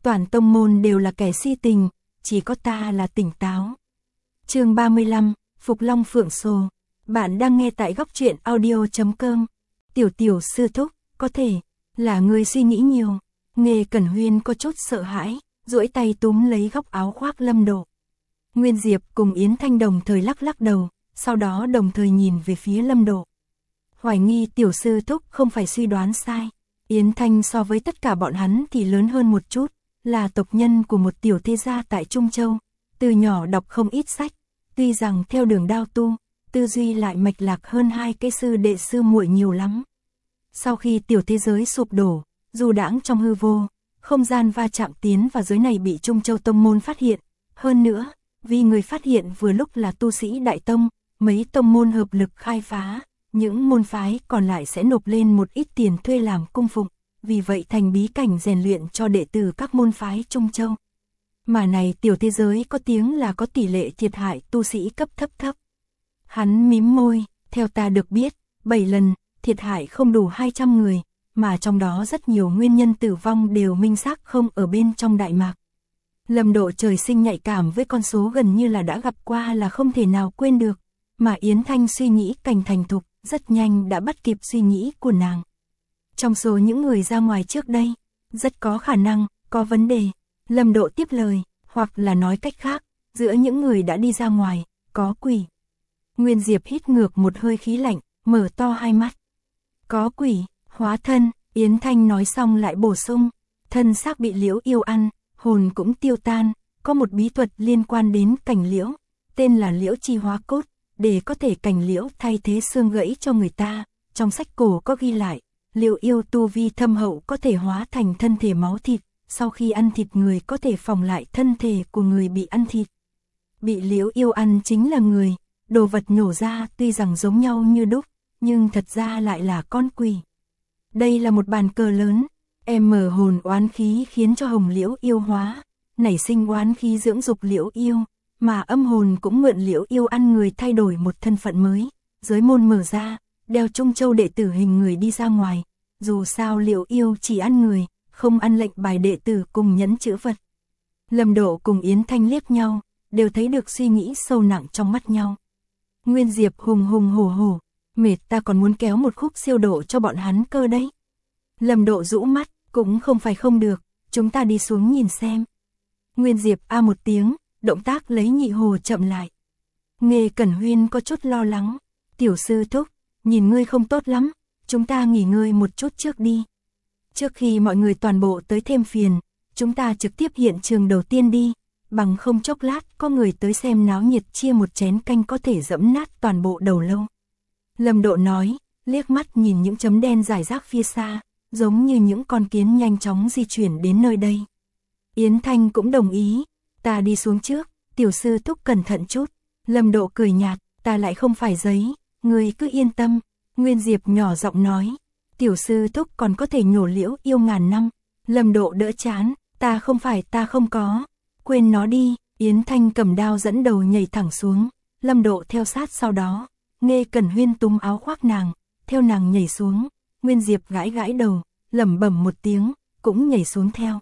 toàn tông môn đều là kẻ si tình, chỉ có ta là tỉnh táo. Chương 35, Phục Long Phượng Sồ. Bạn đang nghe tại góc truyện audio.com. Tiểu sư thúc, có thể là người suy nghĩ nhiều. Nghê Cẩn Huyên có chút sợ hãi, duỗi tay túm lấy góc áo khoác Lâm Độ. Nguyên Diệp cùng Yến Thanh đồng thời lắc đầu, sau đó đồng thời nhìn về phía Lâm Độ. Hoài nghi tiểu sư thúc không phải suy đoán sai. Yến Thanh so với tất cả bọn hắn thì lớn hơn một chút, là tộc nhân của một tiểu thế gia tại Trung Châu, từ nhỏ đọc không ít sách, tuy rằng theo đường đao tu, tư duy lại mạch lạc hơn hai cái sư đệ sư muội nhiều lắm. Sau khi tiểu thế giới sụp đổ, dù đãng trong hư vô, không gian va chạm tiến vào giới này bị Trung Châu tông môn phát hiện, hơn nữa, vì người phát hiện vừa lúc là tu sĩ đại tông, mấy tông môn hợp lực khai phá, những môn phái còn lại sẽ nộp lên một ít tiền thuê làm cung phụng, vì vậy thành bí cảnh rèn luyện cho đệ tử các môn phái Trung Châu. Mà này tiểu thế giới có tiếng là có tỷ lệ thiệt hại tu sĩ cấp thấp. Hắn mím môi, theo ta được biết, 7 lần, thiệt hại không đủ 200 người, mà trong đó rất nhiều nguyên nhân tử vong đều minh xác không ở bên trong Đại Mạc. Lâm Độ trời sinh nhạy cảm với con số gần như là đã gặp qua là không thể nào quên được, mà Yến Thanh suy nghĩ cảnh thành thục, rất nhanh đã bắt kịp suy nghĩ của nàng. Trong số những người ra ngoài trước đây, rất có khả năng, có vấn đề. Lâm Độ tiếp lời, hoặc là nói cách khác, giữa những người đã đi ra ngoài, có quỷ. Nguyên Diệp hít ngược một hơi khí lạnh, mở to hai mắt. Có quỷ, hóa thân, Yến Thanh nói xong lại bổ sung, thân xác bị liễu yêu ăn, hồn cũng tiêu tan, có một bí thuật liên quan đến cành liễu, tên là liễu chi hóa cốt, để có thể cành liễu thay thế xương gãy cho người ta. Trong sách cổ có ghi lại, liễu yêu tu vi thâm hậu có thể hóa thành thân thể máu thịt, sau khi ăn thịt người có thể phòng lại thân thể của người bị ăn thịt. Bị liễu yêu ăn chính là người, đồ vật nhổ ra tuy rằng giống nhau như đúc, nhưng thật ra lại là con quỷ. Đây là một bàn cờ lớn, mở hồn oán khí khiến cho hồng liễu yêu hóa, nảy sinh oán khí dưỡng dục liễu yêu, mà âm hồn cũng mượn liễu yêu ăn người thay đổi một thân phận mới. Giới môn mở ra, đeo Trung Châu đệ tử hình người đi ra ngoài, dù sao liễu yêu chỉ ăn người, không ăn lệnh bài đệ tử cùng nhẫn chữ vật. Lâm Độ cùng Yến Thanh liếc nhau, đều thấy được suy nghĩ sâu nặng trong mắt nhau. Nguyên Diệp hùng hổ, mệt ta còn muốn kéo một khúc siêu độ cho bọn hắn cơ đấy. Lâm Độ rũ mắt, cũng không phải không được, chúng ta đi xuống nhìn xem. Nguyên Diệp a một tiếng, động tác lấy nhị hồ chậm lại. Nghê Cẩn Huyên có chút lo lắng, tiểu sư thúc, nhìn ngươi không tốt lắm, chúng ta nghỉ ngơi một chút trước đi. Trước khi mọi người toàn bộ tới thêm phiền, chúng ta trực tiếp hiện trường đầu tiên đi, bằng không chốc lát có người tới xem náo nhiệt chia một chén canh có thể dẫm nát toàn bộ đầu lâu. Lâm Độ nói, liếc mắt nhìn những chấm đen rải rác phía xa, giống như những con kiến nhanh chóng di chuyển đến nơi đây. Yến Thanh cũng đồng ý, ta đi xuống trước, tiểu sư thúc cẩn thận chút. Lâm Độ cười nhạt, ta lại không phải giấy, ngươi cứ yên tâm. Nguyên Diệp nhỏ giọng nói, tiểu sư thúc còn có thể nhổ liễu yêu ngàn năm. Lâm Độ đỡ chán, ta không có, quên nó đi. Yến Thanh cầm đao dẫn đầu nhảy thẳng xuống, Lâm Độ theo sát sau đó. Nghê Cẩn Huyên túm áo khoác nàng, theo nàng nhảy xuống. Nguyên Diệp gãi đầu, lẩm bẩm một tiếng, cũng nhảy xuống theo.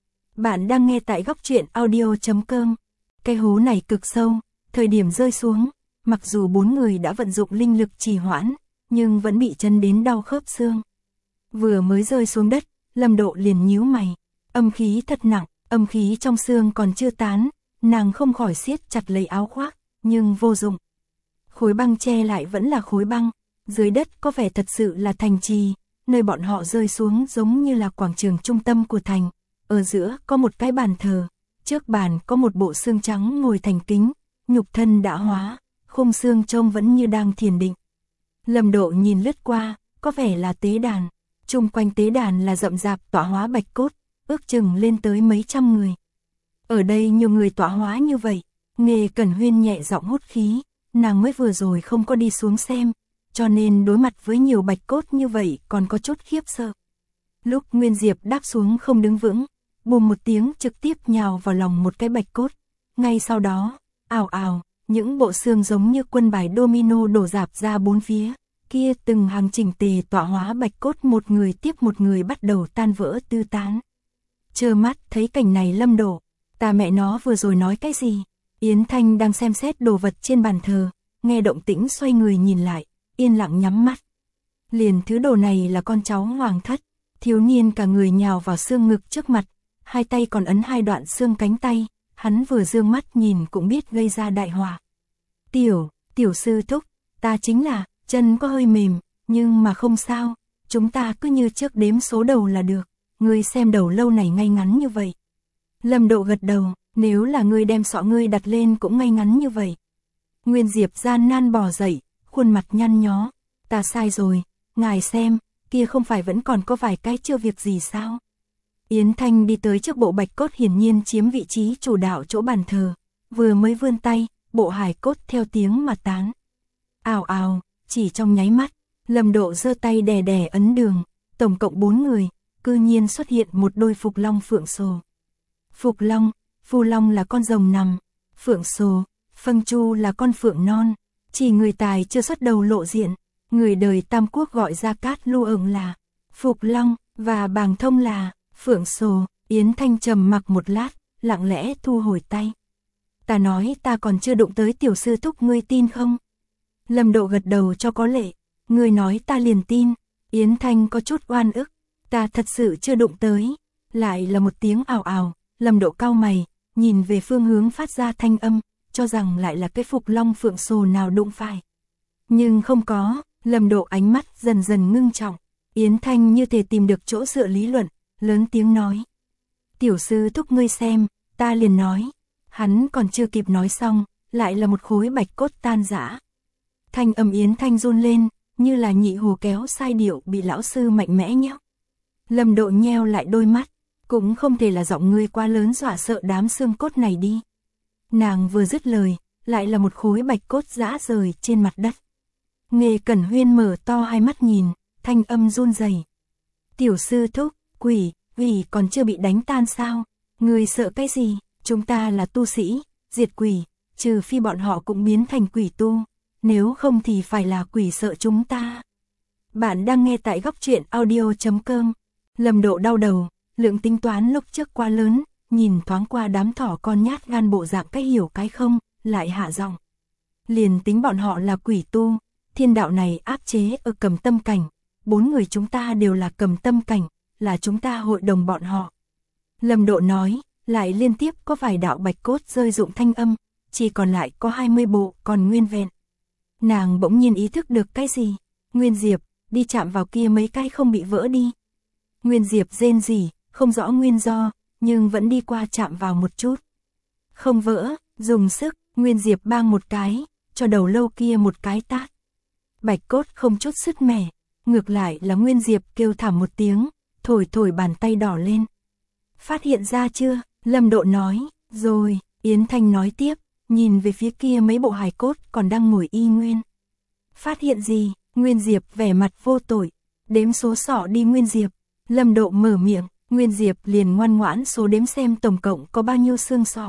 Bạn đang nghe tại góc truyện audio.com. Cái hố này cực sâu, thời điểm rơi xuống, mặc dù 4 người đã vận dụng linh lực trì hoãn, nhưng vẫn bị chân đến đau khớp xương. Vừa mới rơi xuống đất, Lâm Độ liền nhíu mày, âm khí thật nặng, âm khí trong xương còn chưa tán, nàng không khỏi siết chặt lấy áo khoác, nhưng vô dụng. Khối băng che lại vẫn là khối băng, dưới đất có vẻ thật sự là thành trì, nơi bọn họ rơi xuống giống như là quảng trường trung tâm của thành, ở giữa có một cái bàn thờ, trước bàn có một bộ xương trắng ngồi thành kính, nhục thân đã hóa, khung xương trông vẫn như đang thiền định. Lâm Độ nhìn lướt qua, có vẻ là tế đàn, chung quanh tế đàn là rậm rạp tọa hóa bạch cốt, ước chừng lên tới mấy trăm người. Ở đây nhiều người tọa hóa như vậy, Nghê Cẩn Huyên nhẹ giọng hút khí, nàng mới vừa rồi không có đi xuống xem, cho nên đối mặt với nhiều bạch cốt như vậy còn có chút khiếp sợ. Lúc Nguyên Diệp đáp xuống không đứng vững, bùm một tiếng trực tiếp nhào vào lòng một cái bạch cốt. Ngay sau đó, ào ào, những bộ xương giống như quân bài domino đổ rạp ra bốn phía, kia từng hàng chỉnh tề tọa hóa bạch cốt một người tiếp một người bắt đầu tan vỡ tư tán. Trơ mắt thấy cảnh này Lâm Độ, ta mẹ nó vừa rồi nói cái gì? Yến Thanh đang xem xét đồ vật trên bàn thờ, nghe động tĩnh xoay người nhìn lại, yên lặng nhắm mắt. Liền thứ đồ này là con cháu hoàng thất, thiếu niên cả người nhào vào xương ngực trước mặt, hai tay còn ấn hai đoạn xương cánh tay, hắn vừa dương mắt nhìn cũng biết gây ra đại họa. Tiểu sư thúc, ta chính là, chân có hơi mềm, nhưng mà không sao, chúng ta cứ như trước đếm số đầu là được, ngươi xem đầu lâu này ngay ngắn như vậy. Lâm Độ gật đầu, nếu là ngươi đem sọ ngươi đặt lên cũng ngay ngắn như vậy. Nguyên Diệp gian nan bò dậy, khuôn mặt nhăn nhó, ta sai rồi, ngài xem, kia không phải vẫn còn có vài cái chưa việc gì sao? Yến Thanh đi tới trước bộ bạch cốt hiển nhiên chiếm vị trí chủ đạo chỗ bàn thờ, vừa mới vươn tay, bộ hài cốt theo tiếng mà tán. Ào ào, chỉ trong nháy mắt, Lâm Độ giơ tay đè đè ấn đường, tổng cộng 4 người, cư nhiên xuất hiện một đôi Phục Long Phượng Sồ. Phục Long, Phù Long là con rồng nằm, Phượng Sồ, Phâng Chu là con phượng non, chỉ người tài chưa xuất đầu lộ diện, người đời Tam Quốc gọi Gia Cát Lưu ẩn là Phục Long, và Bàng Thông là Phượng Sồ. Yến Thanh trầm mặc một lát, lặng lẽ thu hồi tay. Ta nói ta còn chưa đụng tới tiểu sư thúc, ngươi tin không? Lâm Độ gật đầu cho có lệ, ngươi nói ta liền tin. Yến Thanh có chút oan ức, ta thật sự chưa đụng tới. Lại là một tiếng ào ào, Lâm Độ cau mày, nhìn về phương hướng phát ra thanh âm, cho rằng lại là cái Phục Long Phượng Sồ nào đụng phải. Nhưng không có, Lâm Độ ánh mắt dần dần ngưng trọng. Yến Thanh như thể tìm được chỗ dựa lý luận, lớn tiếng nói. Tiểu sư thúc ngươi xem, ta liền nói. Hắn còn chưa kịp nói xong, lại là một khối bạch cốt tan rã. Thanh âm Yến Thanh run lên, như là nhị hồ kéo sai điệu bị lão sư mạnh mẽ nhóc. Lâm Độ nheo lại đôi mắt, cũng không thể là giọng ngươi quá lớn dọa sợ đám xương cốt này đi. Nàng vừa dứt lời, lại là một khối bạch cốt rã rời trên mặt đất. Nghê Cẩn Huyên mở to hai mắt nhìn, thanh âm run rẩy. Tiểu sư thúc, quỷ còn chưa bị đánh tan sao? Ngươi sợ cái gì? Chúng ta là tu sĩ, diệt quỷ, trừ phi bọn họ cũng biến thành quỷ tu, nếu không thì phải là quỷ sợ chúng ta. Bạn đang nghe tại Góc Truyện Audio.com. Lâm Độ đau đầu, lượng tính toán lúc trước quá lớn, nhìn thoáng qua đám thỏ con nhát gan bộ dạng cái hiểu cái không, lại hạ giọng. Liền tính bọn họ là quỷ tu, thiên đạo này áp chế ở Cầm Tâm cảnh, 4 người chúng ta đều là Cầm Tâm cảnh, là chúng ta hội đồng bọn họ. Lâm Độ nói, lại liên tiếp có vài đạo bạch cốt rơi rụng thanh âm, chỉ còn lại có 20 bộ còn nguyên vẹn. Nàng bỗng nhiên ý thức được cái gì? Nguyên Diệp, đi chạm vào kia mấy cái không bị vỡ đi. Nguyên Diệp rên rỉ, không rõ nguyên do, nhưng vẫn đi qua chạm vào một chút. Không vỡ, dùng sức, Nguyên Diệp bang một cái, cho đầu lâu kia một cái tát. Bạch cốt không chút sứt mẻ, ngược lại là Nguyên Diệp kêu thảm một tiếng, thổi bàn tay đỏ lên. Phát hiện ra chưa? Lâm Độ nói, rồi. Yến Thanh nói tiếp, nhìn về phía kia mấy bộ hài cốt còn đang ngồi y nguyên. Phát hiện gì? Nguyên Diệp vẻ mặt vô tội, đếm số sọ đi Nguyên Diệp. Lâm Độ mở miệng, Nguyên Diệp liền ngoan ngoãn số đếm xem tổng cộng có bao nhiêu xương sọ.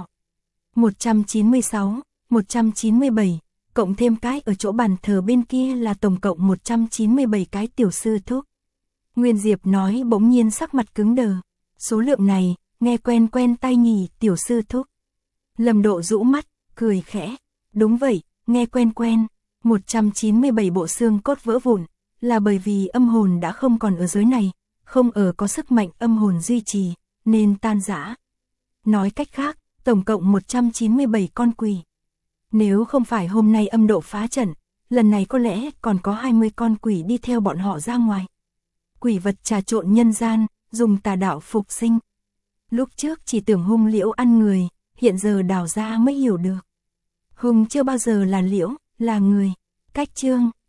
196, 197, cộng thêm cái ở chỗ bàn thờ bên kia là tổng cộng 197 cái tiểu sư thúc. Nguyên Diệp nói bỗng nhiên sắc mặt cứng đờ, số lượng này, nghe quen tai nhỉ tiểu sư thúc. Lâm Độ rũ mắt, cười khẽ, đúng vậy, nghe quen, 197 bộ xương cốt vỡ vụn, là bởi vì âm hồn đã không còn ở giới này, không ở có sức mạnh âm hồn duy trì, nên tan rã. Nói cách khác, tổng cộng 197 con quỷ. Nếu không phải hôm nay âm độ phá trận, lần này có lẽ còn có 20 con quỷ đi theo bọn họ ra ngoài. Quỷ vật trà trộn nhân gian, dùng tà đạo phục sinh. Lúc trước chỉ tưởng hung liễu ăn người, hiện giờ đào ra mới hiểu được. Hung chưa bao giờ là liễu, là người. Cách chương